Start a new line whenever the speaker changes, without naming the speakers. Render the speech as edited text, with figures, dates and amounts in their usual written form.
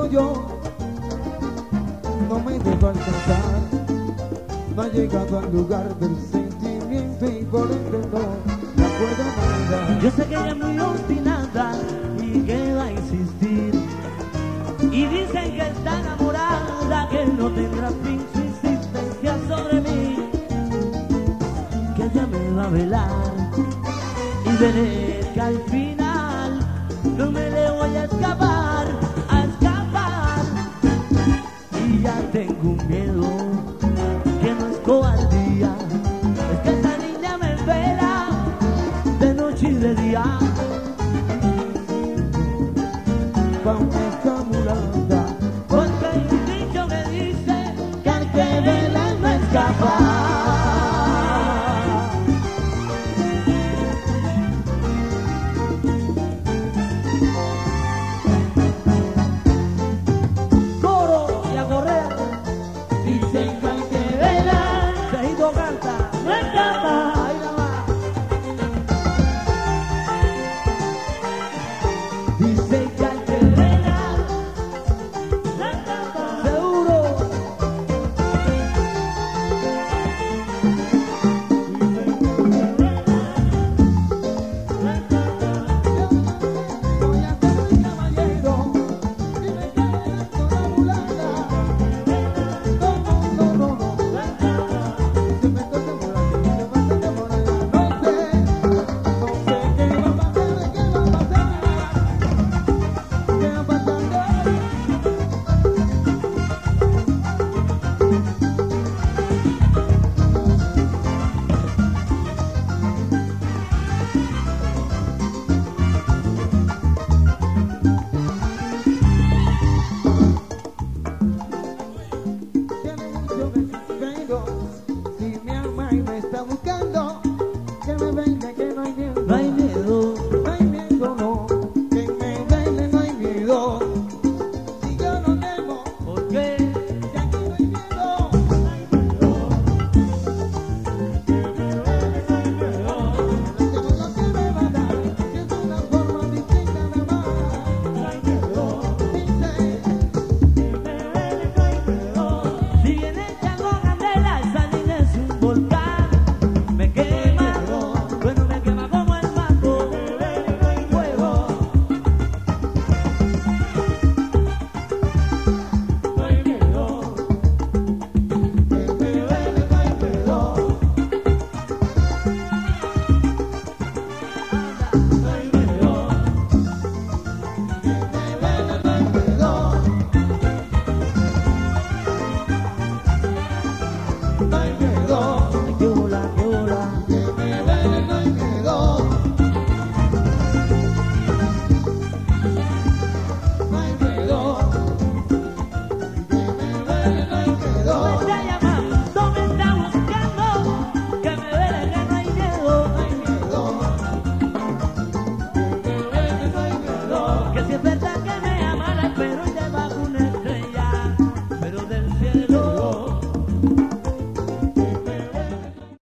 pero yo no me dejo alcanzar. No ha llegado al lugar del sentimiento y por ende no la puedo mandar.
Yo sé que ella es muy obstinada y que va a insistir. Y dicen que está enamorada, que no tendrá fin su insistencia sobre mí. Que ella me va a velar y veré que al final no me le voy a escapar.